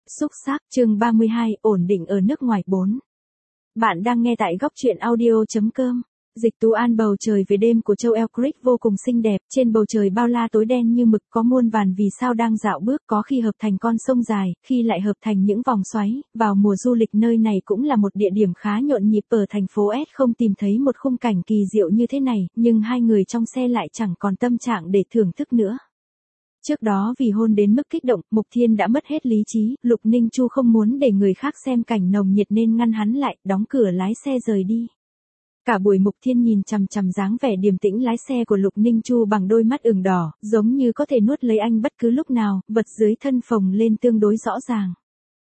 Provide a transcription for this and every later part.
Xúc xác chương 32, ổn định ở nước ngoài 4. Bạn đang nghe tại góc truyện audio.com. Dịch Tú An. Bầu trời về đêm của châu Elcric vô cùng xinh đẹp, trên bầu trời bao la tối đen như mực có muôn vàn vì sao đang dạo bước, có khi hợp thành con sông dài, khi lại hợp thành những vòng xoáy. Vào mùa du lịch nơi này cũng là một địa điểm khá nhộn nhịp. Ở thành phố S không tìm thấy một khung cảnh kỳ diệu như thế này, nhưng hai người trong xe lại chẳng còn tâm trạng để thưởng thức nữa. Trước đó vì hôn đến mức kích động, Mục Thiên đã mất hết lý trí, Lục Ninh Chu không muốn để người khác xem cảnh nồng nhiệt nên ngăn hắn lại, đóng cửa lái xe rời đi. Cả buổi Mục Thiên nhìn chằm chằm dáng vẻ điềm tĩnh lái xe của Lục Ninh Chu bằng đôi mắt ửng đỏ, giống như có thể nuốt lấy anh bất cứ lúc nào, vật dưới thân phồng lên tương đối rõ ràng.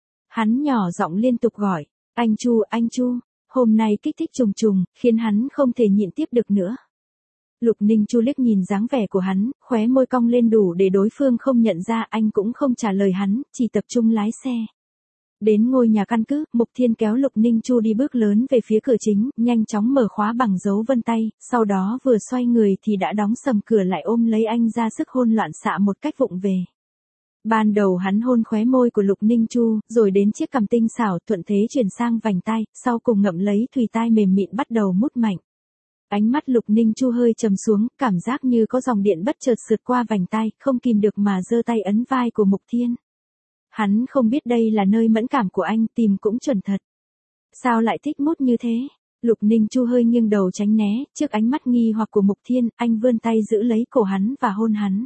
Hắn nhỏ giọng liên tục gọi, anh Chu, hôm nay kích thích trùng trùng, khiến hắn không thể nhịn tiếp được nữa. Lục Ninh Chu liếc nhìn dáng vẻ của hắn, khóe môi cong lên đủ để đối phương không nhận ra, anh cũng không trả lời hắn, chỉ tập trung lái xe. Đến ngôi nhà căn cứ, Mục Thiên kéo Lục Ninh Chu đi bước lớn về phía cửa chính, nhanh chóng mở khóa bằng dấu vân tay, sau đó vừa xoay người thì đã đóng sầm cửa lại, ôm lấy anh ra sức hôn loạn xạ một cách vụng về. Ban đầu hắn hôn khóe môi của Lục Ninh Chu, rồi đến chiếc cằm tinh xảo, thuận thế chuyển sang vành tai, sau cùng ngậm lấy thùy tai mềm mịn bắt đầu mút mạnh. Ánh mắt Lục Ninh Chu hơi trầm xuống, cảm giác như có dòng điện bất chợt sượt qua vành tai, không kìm được mà giơ tay ấn vai của Mục Thiên. Hắn không biết đây là nơi mẫn cảm của anh, tìm cũng chuẩn thật. Sao lại thích mút như thế? Lục Ninh Chu hơi nghiêng đầu tránh né, trước ánh mắt nghi hoặc của Mục Thiên, anh vươn tay giữ lấy cổ hắn và hôn hắn.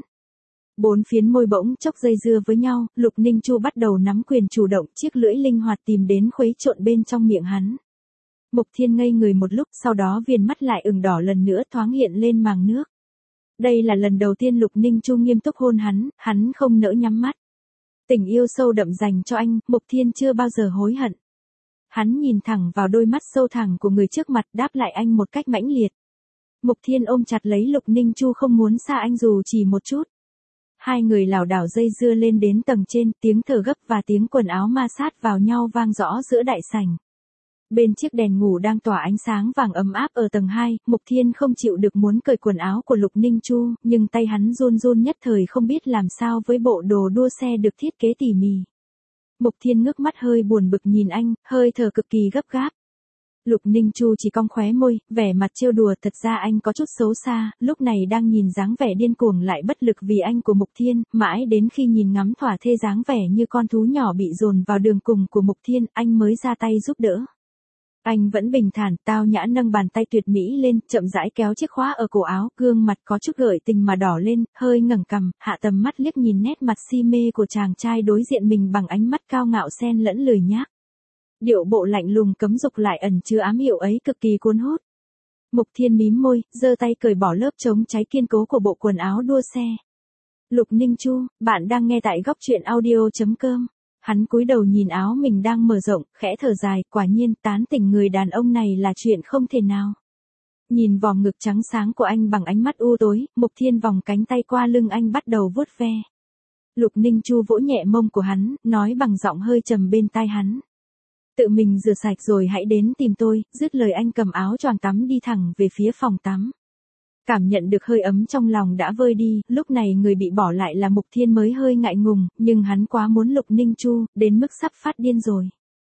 Bốn phiến môi bỗng chốc dây dưa với nhau, Lục Ninh Chu bắt đầu nắm quyền chủ động, chiếc lưỡi linh hoạt tìm đến khuấy trộn bên trong miệng hắn. Mục Thiên ngây người một lúc, sau đó viền mắt lại ửng đỏ lần nữa, thoáng hiện lên màng nước. Đây là lần đầu tiên Lục Ninh Chu nghiêm túc hôn hắn không nỡ nhắm mắt. Tình yêu sâu đậm dành cho anh, Mục Thiên chưa bao giờ hối hận. Hắn nhìn thẳng vào đôi mắt sâu thẳm của người trước mặt, đáp lại anh một cách mãnh liệt. Mục Thiên ôm chặt lấy Lục Ninh Chu không muốn xa anh dù chỉ một chút. Hai người lảo đảo dây dưa lên đến tầng trên, tiếng thở gấp và tiếng quần áo ma sát vào nhau vang rõ giữa đại sảnh. Bên chiếc đèn ngủ đang tỏa ánh sáng vàng ấm áp ở tầng 2, Mục Thiên không chịu được muốn cởi quần áo của Lục Ninh Chu, nhưng tay hắn run run nhất thời không biết làm sao với bộ đồ đua xe được thiết kế tỉ mỉ. Mục Thiên ngước mắt hơi buồn bực nhìn anh, hơi thở cực kỳ gấp gáp. Lục Ninh Chu chỉ cong khóe môi, vẻ mặt trêu đùa, thật ra anh có chút xấu xa, lúc này đang nhìn dáng vẻ điên cuồng lại bất lực vì anh của Mục Thiên, mãi đến khi nhìn ngắm thỏa thê dáng vẻ như con thú nhỏ bị dồn vào đường cùng của Mục Thiên, anh mới ra tay giúp đỡ. Anh vẫn bình thản, tao nhã nâng bàn tay tuyệt mỹ lên, chậm rãi kéo chiếc khóa ở cổ áo, gương mặt có chút gợi tình mà đỏ lên, hơi ngẩng cằm, hạ tầm mắt liếc nhìn nét mặt si mê của chàng trai đối diện mình bằng ánh mắt cao ngạo xen lẫn lười nhác. Điệu bộ lạnh lùng cấm dục lại ẩn chứa ám hiệu ấy cực kỳ cuốn hút. Mục Thiên mím môi, giơ tay cởi bỏ lớp chống cháy kiên cố của bộ quần áo đua xe. Lục Ninh Chu, bạn đang nghe tại góc truyện audio.com. Hắn cúi đầu nhìn áo mình đang mở rộng, khẽ thở dài, quả nhiên tán tỉnh người đàn ông này là chuyện không thể nào. Nhìn vòng ngực trắng sáng của anh bằng ánh mắt u tối, Mục Thiên vòng cánh tay qua lưng anh bắt đầu vuốt ve. Lục Ninh Chu vỗ nhẹ mông của hắn, nói bằng giọng hơi trầm bên tai hắn. Tự mình rửa sạch rồi hãy đến tìm tôi, dứt lời anh cầm áo choàng tắm đi thẳng về phía phòng tắm. Cảm nhận được hơi ấm trong lòng đã vơi đi, lúc này người bị bỏ lại là Mục Thiên mới hơi ngại ngùng, nhưng hắn quá muốn Lục Ninh Chu, đến mức sắp phát điên rồi.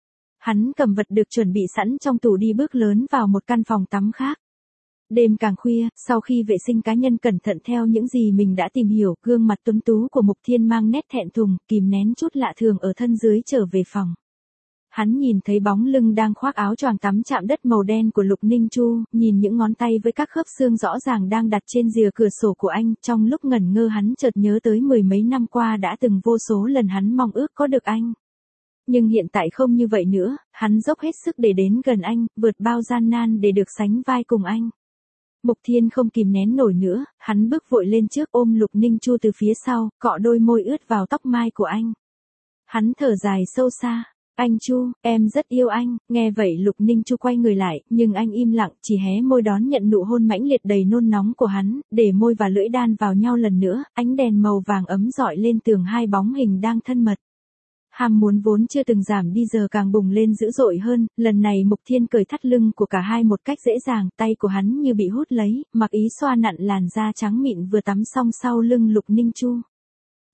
Hắn cầm vật được chuẩn bị sẵn trong tủ đi bước lớn vào một căn phòng tắm khác. Đêm càng khuya, sau khi vệ sinh cá nhân cẩn thận theo những gì mình đã tìm hiểu, gương mặt tuấn tú của Mục Thiên mang nét thẹn thùng, kìm nén chút lạ thường ở thân dưới trở về phòng. Hắn nhìn thấy bóng lưng đang khoác áo choàng tắm chạm đất màu đen của Lục Ninh Chu, nhìn những ngón tay với các khớp xương rõ ràng đang đặt trên rìa cửa sổ của anh, trong lúc ngẩn ngơ hắn chợt nhớ tới mười mấy năm qua đã từng vô số lần hắn mong ước có được anh. Nhưng hiện tại không như vậy nữa, hắn dốc hết sức để đến gần anh, vượt bao gian nan để được sánh vai cùng anh. Mục Thiên không kìm nén nổi nữa, hắn bước vội lên trước ôm Lục Ninh Chu từ phía sau, cọ đôi môi ướt vào tóc mai của anh. Hắn thở dài sâu xa. Anh Chu, em rất yêu anh, nghe vậy Lục Ninh Chu quay người lại, nhưng anh im lặng, chỉ hé môi đón nhận nụ hôn mãnh liệt đầy nôn nóng của hắn, để môi và lưỡi đan vào nhau lần nữa, ánh đèn màu vàng ấm rọi lên tường hai bóng hình đang thân mật. Ham muốn vốn chưa từng giảm đi giờ càng bùng lên dữ dội hơn, lần này Mục Thiên cởi thắt lưng của cả hai một cách dễ dàng, tay của hắn như bị hút lấy, mặc ý xoa nặn làn da trắng mịn vừa tắm xong sau lưng Lục Ninh Chu.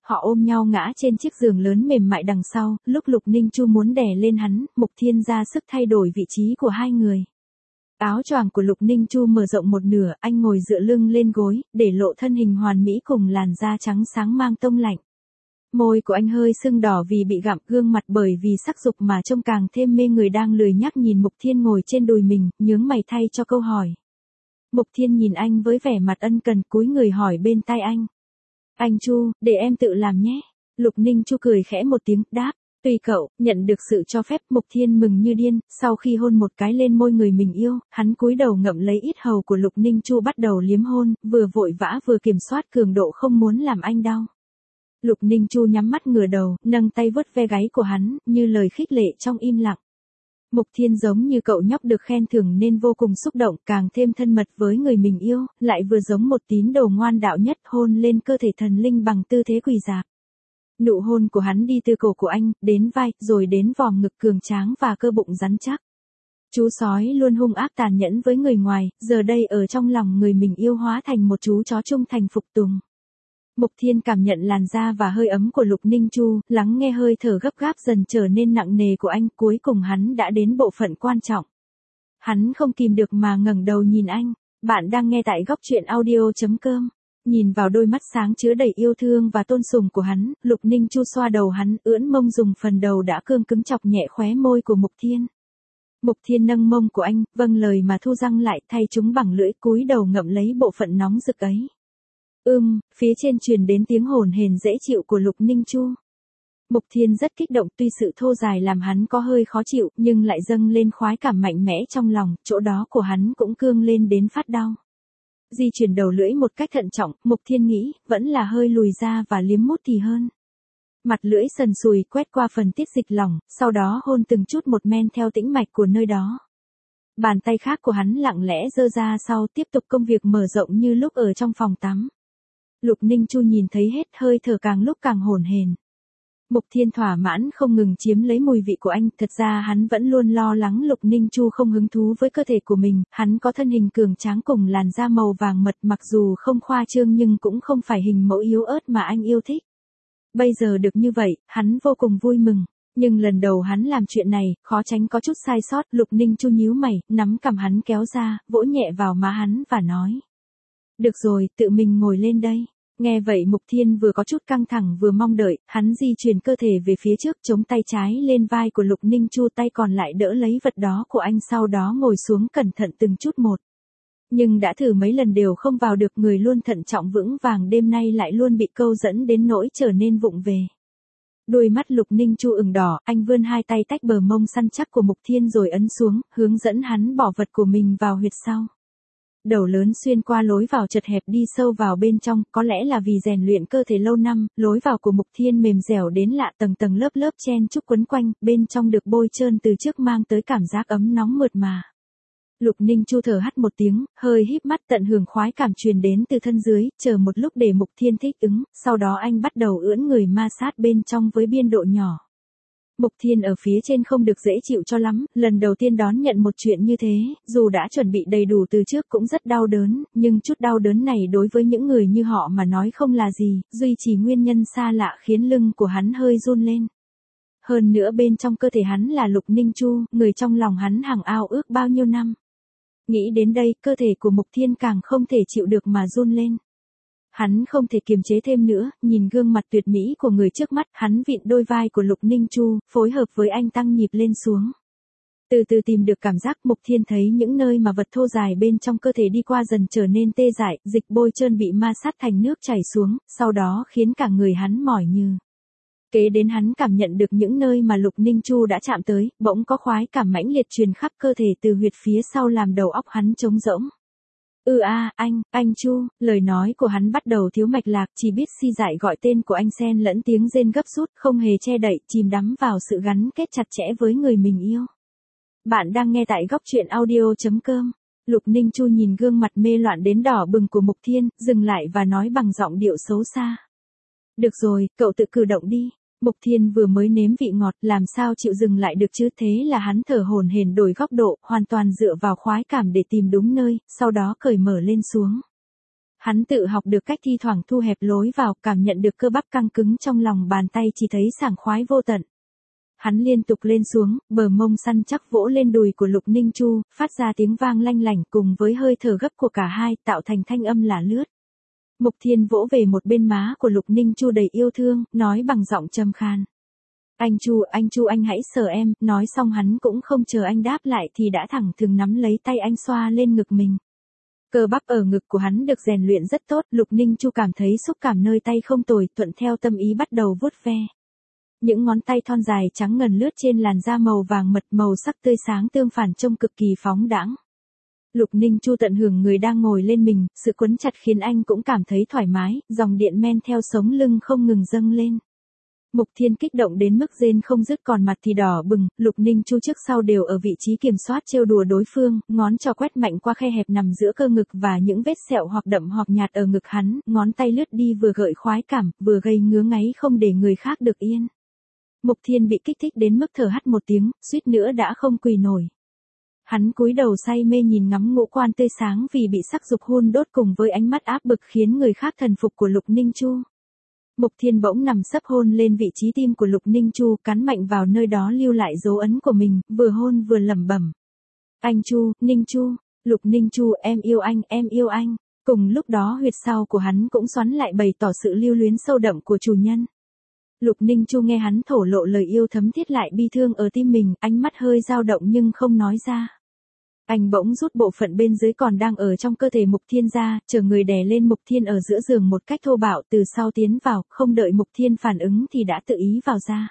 họ ôm nhau ngã trên chiếc giường lớn mềm mại đằng sau, lúc Lục Ninh Chu muốn đè lên hắn, Mục Thiên ra sức thay đổi vị trí của hai người. Áo choàng của Lục Ninh Chu mở rộng một nửa, anh ngồi dựa lưng lên gối, để lộ thân hình hoàn mỹ cùng làn da trắng sáng mang tông lạnh. Môi của anh hơi sưng đỏ vì bị gặm, gương mặt bởi vì sắc dục mà trông càng thêm mê người, đang lười nhác nhìn Mục Thiên ngồi trên đùi mình, nhướng mày thay cho câu hỏi. Mục Thiên nhìn anh với vẻ mặt ân cần, cúi người hỏi bên tai anh. Anh Chu, để em tự làm nhé. Lục Ninh Chu cười khẽ một tiếng, đáp. Tùy cậu. Nhận được sự cho phép, Mục Thiên mừng như điên, sau khi hôn một cái lên môi người mình yêu, hắn cúi đầu ngậm lấy yết hầu của Lục Ninh Chu bắt đầu liếm hôn, vừa vội vã vừa kiểm soát cường độ không muốn làm anh đau. Lục Ninh Chu nhắm mắt ngửa đầu, nâng tay vuốt ve gáy của hắn, như lời khích lệ trong im lặng. Mục Thiên giống như cậu nhóc được khen thưởng nên vô cùng xúc động, càng thêm thân mật với người mình yêu, lại vừa giống một tín đồ ngoan đạo nhất, hôn lên cơ thể thần linh bằng tư thế quỳ dạp. Nụ hôn của hắn đi từ cổ của anh, đến vai, rồi đến vòm ngực cường tráng và cơ bụng rắn chắc. Chú sói luôn hung ác tàn nhẫn với người ngoài, giờ đây ở trong lòng người mình yêu hóa thành một chú chó trung thành phục tùng. Mục Thiên cảm nhận làn da và hơi ấm của Lục Ninh Chu, lắng nghe hơi thở gấp gáp dần trở nên nặng nề của anh, cuối cùng hắn đã đến bộ phận quan trọng. Hắn không kìm được mà ngẩng đầu nhìn anh. Bạn đang nghe tại gocchuyenaudio.com. Nhìn vào đôi mắt sáng chứa đầy yêu thương và tôn sùng của hắn, Lục Ninh Chu xoa đầu hắn, ưỡn mông dùng phần đầu đã cương cứng chọc nhẹ khóe môi của Mục Thiên. Mục Thiên nâng mông của anh, vâng lời mà thu răng lại, thay chúng bằng lưỡi, cúi đầu ngậm lấy bộ phận nóng rực ấy. Phía trên truyền đến tiếng hồn hển dễ chịu của Lục Ninh Chu. Mục Thiên rất kích động, tuy sự thô dài làm hắn có hơi khó chịu, nhưng lại dâng lên khoái cảm mạnh mẽ trong lòng, chỗ đó của hắn cũng cương lên đến phát đau. Di chuyển đầu lưỡi một cách thận trọng, Mục Thiên nghĩ, vẫn là hơi lùi ra và liếm mút thì hơn. Mặt lưỡi sần sùi quét qua phần tiết dịch lỏng, sau đó hôn từng chút một men theo tĩnh mạch của nơi đó. Bàn tay khác của hắn lặng lẽ giơ ra sau, tiếp tục công việc mở rộng như lúc ở trong phòng tắm. Lục Ninh Chu nhìn thấy hết, hơi thở càng lúc càng hổn hển. Mục Thiên thỏa mãn không ngừng chiếm lấy mùi vị của anh, thật ra hắn vẫn luôn lo lắng Lục Ninh Chu không hứng thú với cơ thể của mình, hắn có thân hình cường tráng cùng làn da màu vàng mật, mặc dù không khoa trương nhưng cũng không phải hình mẫu yếu ớt mà anh yêu thích. Bây giờ được như vậy, hắn vô cùng vui mừng, nhưng lần đầu hắn làm chuyện này, khó tránh có chút sai sót. Lục Ninh Chu nhíu mày, nắm cằm hắn kéo ra, vỗ nhẹ vào má hắn và nói. Được rồi, tự mình ngồi lên đây. Nghe vậy Mục Thiên vừa có chút căng thẳng vừa mong đợi, hắn di chuyển cơ thể về phía trước, chống tay trái lên vai của Lục Ninh Chu, tay còn lại đỡ lấy vật đó của anh, sau đó ngồi xuống cẩn thận từng chút một. Nhưng đã thử mấy lần đều không vào được, người luôn thận trọng vững vàng đêm nay lại luôn bị câu dẫn đến nỗi trở nên vụng về. Đôi mắt Lục Ninh Chu ửng đỏ, anh vươn hai tay tách bờ mông săn chắc của Mục Thiên rồi ấn xuống, hướng dẫn hắn bỏ vật của mình vào huyệt sau. Đầu lớn xuyên qua lối vào chật hẹp đi sâu vào bên trong, có lẽ là vì rèn luyện cơ thể lâu năm, lối vào của Mục Thiên mềm dẻo đến lạ, tầng tầng lớp lớp chen chúc quấn quanh, bên trong được bôi trơn từ trước mang tới cảm giác ấm nóng mượt mà. Lục Ninh Chu thở hắt một tiếng, hơi híp mắt tận hưởng khoái cảm truyền đến từ thân dưới, chờ một lúc để Mục Thiên thích ứng, sau đó anh bắt đầu ưỡn người ma sát bên trong với biên độ nhỏ. Mục Thiên ở phía trên không được dễ chịu cho lắm, lần đầu tiên đón nhận một chuyện như thế, dù đã chuẩn bị đầy đủ từ trước cũng rất đau đớn, nhưng chút đau đớn này đối với những người như họ mà nói không là gì, duy trì nguyên nhân xa lạ khiến lưng của hắn hơi run lên. Hơn nữa bên trong cơ thể hắn là Lục Ninh Chu, người trong lòng hắn hằng ao ước bao nhiêu năm. Nghĩ đến đây, cơ thể của Mục Thiên càng không thể chịu được mà run lên. Hắn không thể kiềm chế thêm nữa, nhìn gương mặt tuyệt mỹ của người trước mắt, hắn vịn đôi vai của Lục Ninh Chu, phối hợp với anh tăng nhịp lên xuống. Từ từ tìm được cảm giác, Mục Thiên thấy những nơi mà vật thô dài bên trong cơ thể đi qua dần trở nên tê dại, dịch bôi trơn bị ma sát thành nước chảy xuống, sau đó khiến cả người hắn mỏi như. Kế đến hắn cảm nhận được những nơi mà Lục Ninh Chu đã chạm tới, bỗng có khoái cảm mãnh liệt truyền khắp cơ thể từ huyệt phía sau làm đầu óc hắn trống rỗng. Anh Chu, lời nói của hắn bắt đầu thiếu mạch lạc, chỉ biết si dại gọi tên của anh xen lẫn tiếng rên gấp rút, không hề che đậy, chìm đắm vào sự gắn kết chặt chẽ với người mình yêu. Bạn đang nghe tại gocchuyenaudio.com. Lục Ninh Chu nhìn gương mặt mê loạn đến đỏ bừng của Mục Thiên, dừng lại và nói bằng giọng điệu xấu xa. Được rồi, cậu tự cử động đi. Mục Thiên vừa mới nếm vị ngọt, làm sao chịu dừng lại được chứ, thế là hắn thở hổn hển đổi góc độ, hoàn toàn dựa vào khoái cảm để tìm đúng nơi, sau đó cởi mở lên xuống. Hắn tự học được cách thi thoảng thu hẹp lối vào, cảm nhận được cơ bắp căng cứng trong lòng bàn tay chỉ thấy sảng khoái vô tận. Hắn liên tục lên xuống, bờ mông săn chắc vỗ lên đùi của Lục Ninh Chu, phát ra tiếng vang lanh lảnh cùng với hơi thở gấp của cả hai, tạo thành thanh âm lả lướt. Mục Thiên vỗ về một bên má của Lục Ninh Chu đầy yêu thương, nói bằng giọng trầm khan. Anh Chu anh hãy sờ em, nói xong hắn cũng không chờ anh đáp lại thì đã thẳng thừng nắm lấy tay anh xoa lên ngực mình. Cơ bắp ở ngực của hắn được rèn luyện rất tốt, Lục Ninh Chu cảm thấy xúc cảm nơi tay không tồi, thuận theo tâm ý bắt đầu vuốt ve. Những ngón tay thon dài trắng ngần lướt trên làn da màu vàng mật, màu sắc tươi sáng tương phản trông cực kỳ phóng đãng. Lục Ninh Chu tận hưởng người đang ngồi lên mình, sự quấn chặt khiến anh cũng cảm thấy thoải mái, dòng điện men theo sống lưng không ngừng dâng lên. Mục Thiên kích động đến mức rên không dứt, còn mặt thì đỏ bừng. Lục Ninh Chu trước sau đều ở vị trí kiểm soát trêu đùa đối phương, ngón trỏ quét mạnh qua khe hẹp nằm giữa cơ ngực và những vết sẹo hoặc đậm hoặc nhạt ở ngực hắn, ngón tay lướt đi vừa gợi khoái cảm, vừa gây ngứa ngáy không để người khác được yên. Mục Thiên bị kích thích đến mức thở hắt một tiếng, suýt nữa đã không quỳ nổi. Hắn cúi đầu say mê nhìn ngắm ngũ quan tươi sáng vì bị sắc dục hun đốt cùng với ánh mắt áp bức khiến người khác thần phục của Lục Ninh Chu. Mục Thiên bỗng nằm sấp hôn lên vị trí tim của Lục Ninh Chu, cắn mạnh vào nơi đó lưu lại dấu ấn của mình, vừa hôn vừa lẩm bẩm. Anh Chu, Ninh Chu, Lục Ninh Chu, em yêu anh, em yêu anh. Cùng lúc đó huyệt sau của hắn cũng xoắn lại bày tỏ sự lưu luyến sâu đậm của chủ nhân. Lục Ninh Chu nghe hắn thổ lộ lời yêu thấm thiết lại bi thương ở tim mình, ánh mắt hơi dao động nhưng không nói ra. Anh bỗng rút bộ phận bên dưới còn đang ở trong cơ thể Mục Thiên ra, chờ người đè lên Mục Thiên ở giữa giường một cách thô bạo, từ sau tiến vào, không đợi Mục Thiên phản ứng thì đã tự ý vào ra.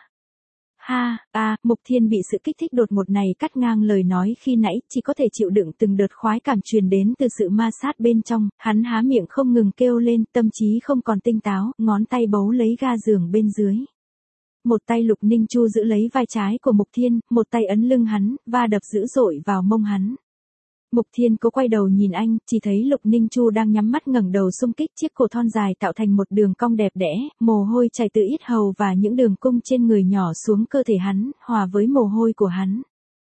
Mục Thiên bị sự kích thích đột ngột này cắt ngang lời nói khi nãy, chỉ có thể chịu đựng từng đợt khoái cảm truyền đến từ sự ma sát bên trong, hắn há miệng không ngừng kêu lên, tâm trí không còn tinh táo, ngón tay bấu lấy ga giường bên dưới. Một tay Lục Ninh Chu giữ lấy vai trái của Mục Thiên, một tay ấn lưng hắn, va đập dữ dội vào mông hắn. Mục Thiên cố quay đầu nhìn anh, chỉ thấy Lục Ninh Chu đang nhắm mắt ngẩng đầu xung kích, chiếc cổ thon dài tạo thành một đường cong đẹp đẽ, mồ hôi chảy từ yết hầu và những đường cung trên người nhỏ xuống cơ thể hắn, hòa với mồ hôi của hắn.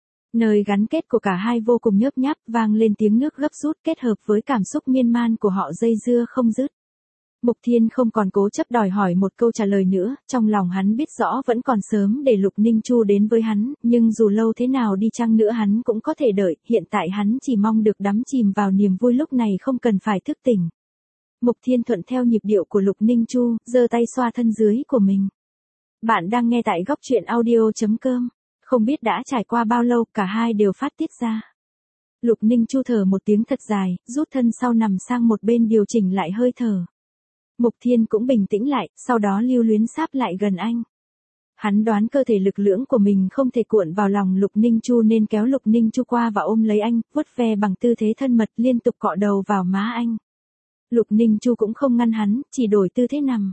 Nơi gắn kết của cả hai vô cùng nhớp nháp, vang lên tiếng nước gấp rút kết hợp với cảm xúc miên man của họ dây dưa không dứt. Mục Thiên không còn cố chấp đòi hỏi một câu trả lời nữa, trong lòng hắn biết rõ vẫn còn sớm để Lục Ninh Chu đến với hắn, nhưng dù lâu thế nào đi chăng nữa hắn cũng có thể đợi, hiện tại hắn chỉ mong được đắm chìm vào niềm vui lúc này không cần phải thức tỉnh. Mục Thiên thuận theo nhịp điệu của Lục Ninh Chu, giơ tay xoa thân dưới của mình. Bạn đang nghe tại góc truyện audio.com, không biết đã trải qua bao lâu cả hai đều phát tiết ra. Lục Ninh Chu thở một tiếng thật dài, rút thân sau nằm sang một bên điều chỉnh lại hơi thở. Mục Thiên cũng bình tĩnh lại, sau đó lưu luyến sáp lại gần anh. Hắn đoán cơ thể lực lưỡng của mình không thể cuộn vào lòng Lục Ninh Chu nên kéo Lục Ninh Chu qua và ôm lấy anh, vuốt ve bằng tư thế thân mật liên tục cọ đầu vào má anh. Lục Ninh Chu cũng không ngăn hắn, chỉ đổi tư thế nằm.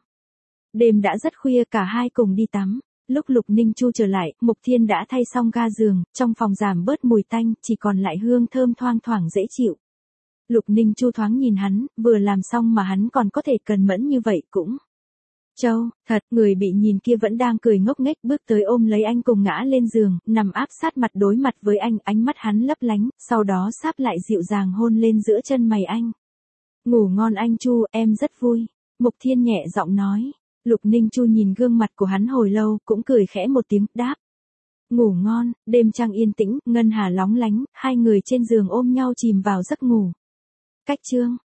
Đêm đã rất khuya, cả hai cùng đi tắm. Lúc Lục Ninh Chu trở lại, Mục Thiên đã thay xong ga giường, trong phòng giảm bớt mùi tanh, chỉ còn lại hương thơm thoang thoảng dễ chịu. Lục Ninh Chu thoáng nhìn hắn, vừa làm xong mà hắn còn có thể cần mẫn như vậy cũng. Châu, thật, người bị nhìn kia vẫn đang cười ngốc nghếch bước tới ôm lấy anh cùng ngã lên giường, nằm áp sát mặt đối mặt với anh, ánh mắt hắn lấp lánh, sau đó sáp lại dịu dàng hôn lên giữa chân mày anh. Ngủ ngon anh Chu, em rất vui. Mục Thiên nhẹ giọng nói. Lục Ninh Chu nhìn gương mặt của hắn hồi lâu, cũng cười khẽ một tiếng, đáp. Ngủ ngon, đêm trăng yên tĩnh, ngân hà lóng lánh, hai người trên giường ôm nhau chìm vào giấc ngủ. Cách chương